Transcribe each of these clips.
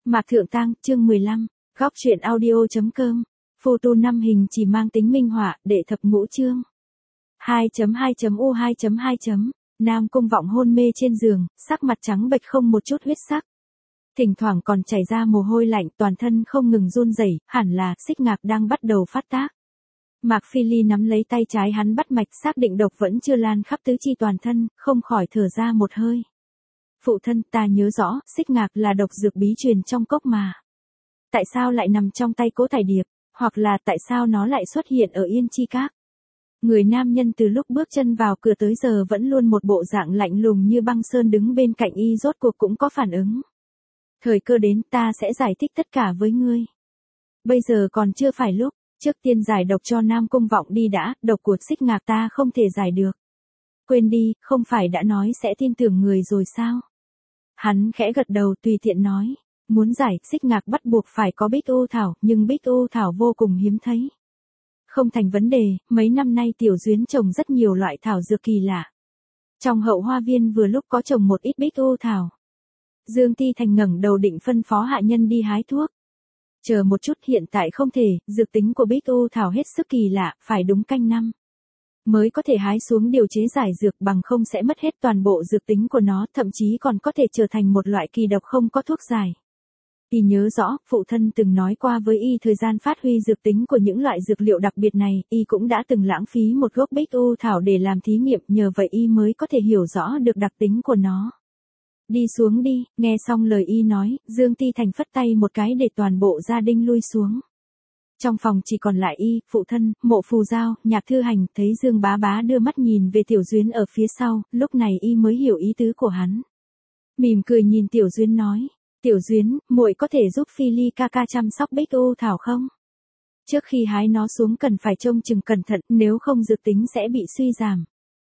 Mạc Thượng Tang, chương 15, góc truyện audio.com, photo 5 hình chỉ mang tính minh họa, đệ thập ngũ chương. 2.2.U2.2. Nam Cung Vọng hôn mê trên giường, sắc mặt trắng bệch không một chút huyết sắc. Thỉnh thoảng còn chảy ra mồ hôi lạnh, toàn thân không ngừng run rẩy, hẳn là xích ngạc đang bắt đầu phát tác. Mạc Phi Ly nắm lấy tay trái hắn bắt mạch, xác định độc vẫn chưa lan khắp tứ chi toàn thân, không khỏi thở ra một hơi. Phụ thân, ta nhớ rõ, xích ngạc là độc dược bí truyền trong cốc mà. Tại sao lại nằm trong tay Cố Thải Điệp, hoặc là tại sao nó lại xuất hiện ở Yên Chi Các? Người nam nhân từ lúc bước chân vào cửa tới giờ vẫn luôn một bộ dạng lạnh lùng như băng sơn, đứng bên cạnh y rốt cuộc cũng có phản ứng. Thời cơ đến, ta sẽ giải thích tất cả với ngươi. Bây giờ còn chưa phải lúc, trước tiên giải độc cho Nam Cung Vọng đi đã, độc của xích ngạc ta không thể giải được. Quên đi, không phải đã nói sẽ tin tưởng người rồi sao? Hắn khẽ gật đầu tùy tiện nói, muốn giải xích ngạc bắt buộc phải có bích ô thảo, nhưng bích ô thảo vô cùng hiếm thấy. Không thành vấn đề, mấy năm nay Tiểu Duyến trồng rất nhiều loại thảo dược kỳ lạ. Trong hậu hoa viên vừa lúc có trồng một ít bích ô thảo. Dương Ti Thành ngẩng đầu định phân phó hạ nhân đi hái thuốc. Chờ một chút, hiện tại không thể, dược tính của bích ô thảo hết sức kỳ lạ, phải đúng canh năm mới có thể hái xuống điều chế giải dược, bằng không sẽ mất hết toàn bộ dược tính của nó, thậm chí còn có thể trở thành một loại kỳ độc không có thuốc giải. Y nhớ rõ, phụ thân từng nói qua với y thời gian phát huy dược tính của những loại dược liệu đặc biệt này, y cũng đã từng lãng phí một gốc bích ô thảo để làm thí nghiệm, nhờ vậy y mới có thể hiểu rõ được đặc tính của nó. Đi xuống đi, nghe xong lời y nói, Dương Ti Thành phất tay một cái để toàn bộ gia đình lui xuống. Trong phòng chỉ còn lại y, phụ thân, Mộ Phù Giao, Nhạc Thư Hành, thấy Dương Bá Bá đưa mắt nhìn về Tiểu Duyến ở phía sau, lúc này y mới hiểu ý tứ của hắn. Mỉm cười nhìn Tiểu Duyến nói, Tiểu Duyến, muội có thể giúp Phi Ly ca ca chăm sóc bích ô thảo không? Trước khi hái nó xuống cần phải trông chừng cẩn thận, nếu không dược tính sẽ bị suy giảm.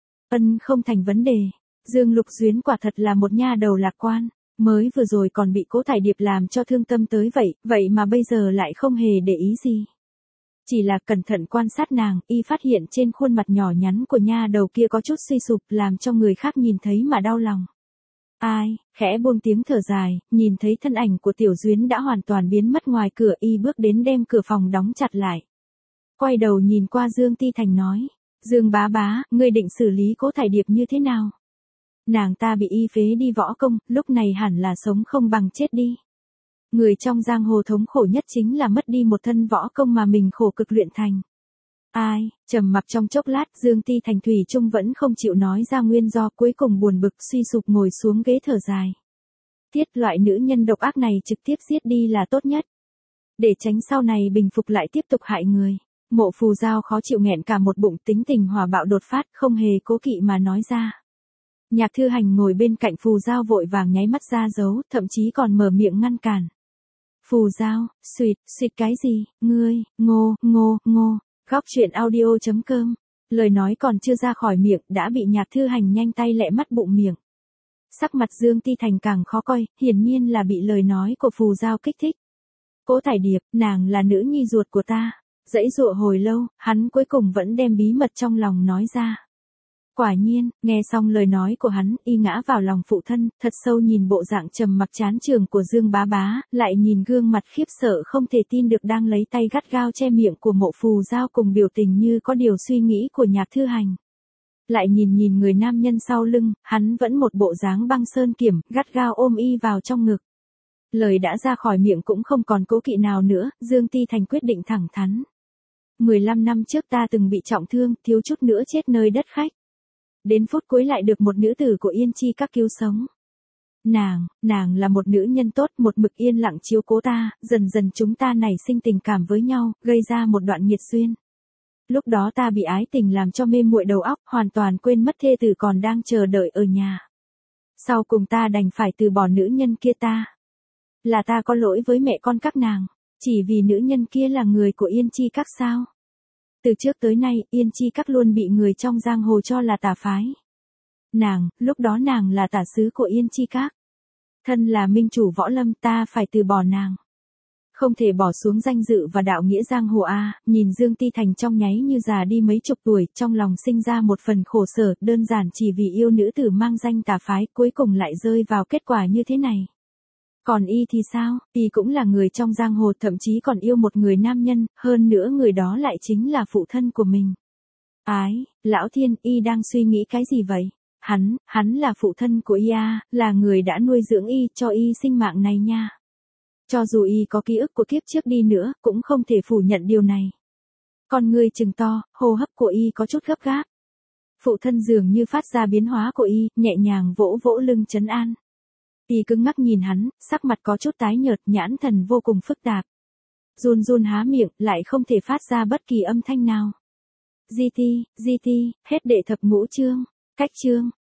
Không thành vấn đề. Dương Lục Duyến quả thật là một nha đầu lạc quan. Mới vừa rồi còn bị Cố Thải Điệp làm cho thương tâm tới vậy mà bây giờ lại không hề để ý gì. Chỉ là cẩn thận quan sát nàng, y phát hiện trên khuôn mặt nhỏ nhắn của nha đầu kia có chút suy sụp, làm cho người khác nhìn thấy mà đau lòng. Ai, khẽ buông tiếng thở dài, nhìn thấy thân ảnh của Tiểu Duyến đã hoàn toàn biến mất ngoài cửa, y bước đến đem cửa phòng đóng chặt lại. Quay đầu nhìn qua Dương Ti Thành nói, Dương Bá Bá, ngươi định xử lý Cố Thải Điệp như thế nào? Nàng ta bị y phế đi võ công, lúc này hẳn là sống không bằng chết đi. Người trong giang hồ thống khổ nhất chính là mất đi một thân võ công mà mình khổ cực luyện thành. Ai, trầm mặc trong chốc lát, Dương Ti Thành thủy chung vẫn không chịu nói ra nguyên do, cuối cùng buồn bực suy sụp ngồi xuống ghế thở dài. Loại nữ nhân độc ác này trực tiếp giết đi là tốt nhất. Để tránh sau này bình phục lại tiếp tục hại người. Mộ Phù Giao khó chịu nghẹn cả một bụng, tính tình hỏa bạo đột phát, không hề cố kỵ mà nói ra. Nhạc Thư Hành ngồi bên cạnh Phù Giao vội vàng nháy mắt ra dấu, thậm chí còn mở miệng ngăn cản. Phù Giao, suýt cái gì, ngươi, ngô. Góc truyện audio.com, lời nói còn chưa ra khỏi miệng, đã bị Nhạc Thư Hành nhanh tay lẹ mắt bụng miệng. Sắc mặt Dương Ti Thành càng khó coi, hiển nhiên là bị lời nói của Phù Giao kích thích. Cố Thải Điệp, nàng là nữ nhi ruột của ta. Dãy dụa hồi lâu, hắn cuối cùng vẫn đem bí mật trong lòng nói ra. Quả nhiên, nghe xong lời nói của hắn, y ngã vào lòng phụ thân, thật sâu nhìn bộ dạng trầm mặc chán trường của Dương Bá Bá, lại nhìn gương mặt khiếp sợ không thể tin được đang lấy tay gắt gao che miệng của Mộ Phù Giao cùng biểu tình như có điều suy nghĩ của Nhạc Thư Hành. Lại nhìn người nam nhân sau lưng, hắn vẫn một bộ dáng băng sơn kiểm, gắt gao ôm y vào trong ngực. Lời đã ra khỏi miệng cũng không còn cố kỵ nào nữa, Dương Ti Thành quyết định thẳng thắn. 15 năm trước ta từng bị trọng thương, thiếu chút nữa chết nơi đất khách. Đến phút cuối lại được một nữ tử của Yên Chi Các cứu sống. Nàng là một nữ nhân tốt, một mực yên lặng chiếu cố ta, dần dần chúng ta nảy sinh tình cảm với nhau, gây ra một đoạn nghiệt duyên. Lúc đó ta bị ái tình làm cho mê muội đầu óc, hoàn toàn quên mất thê tử còn đang chờ đợi ở nhà. Sau cùng ta đành phải từ bỏ nữ nhân kia ta. Là ta có lỗi với mẹ con các nàng, chỉ vì nữ nhân kia là người của Yên Chi Các sao? Từ trước tới nay, Yên Chi Các luôn bị người trong giang hồ cho là tà phái. Lúc đó nàng là tả sứ của Yên Chi Các. Thân là minh chủ võ lâm, ta phải từ bỏ nàng. Không thể bỏ xuống danh dự và đạo nghĩa giang hồ a. Nhìn Dương Ti Thành trong nháy như già đi mấy chục tuổi, trong lòng sinh ra một phần khổ sở, đơn giản chỉ vì yêu nữ tử mang danh tà phái, cuối cùng lại rơi vào kết quả như thế này. Còn y thì sao, y cũng là người trong giang hồ, thậm chí còn yêu một người nam nhân, hơn nữa người đó lại chính là phụ thân của mình. Ái, lão thiên, y đang suy nghĩ cái gì vậy? Hắn là phụ thân của y à, là người đã nuôi dưỡng y, cho y sinh mạng này nha. Cho dù y có ký ức của kiếp trước đi nữa, cũng không thể phủ nhận điều này. Con ngươi trừng to, hô hấp của y có chút gấp gáp. Phụ thân dường như phát ra biến hóa của y, nhẹ nhàng vỗ vỗ lưng trấn an. Y cứng ngắc nhìn hắn, sắc mặt có chút tái nhợt, nhãn thần vô cùng phức tạp. Run run há miệng, lại không thể phát ra bất kỳ âm thanh nào. GT, hết đệ thập ngũ chương. Cách chương.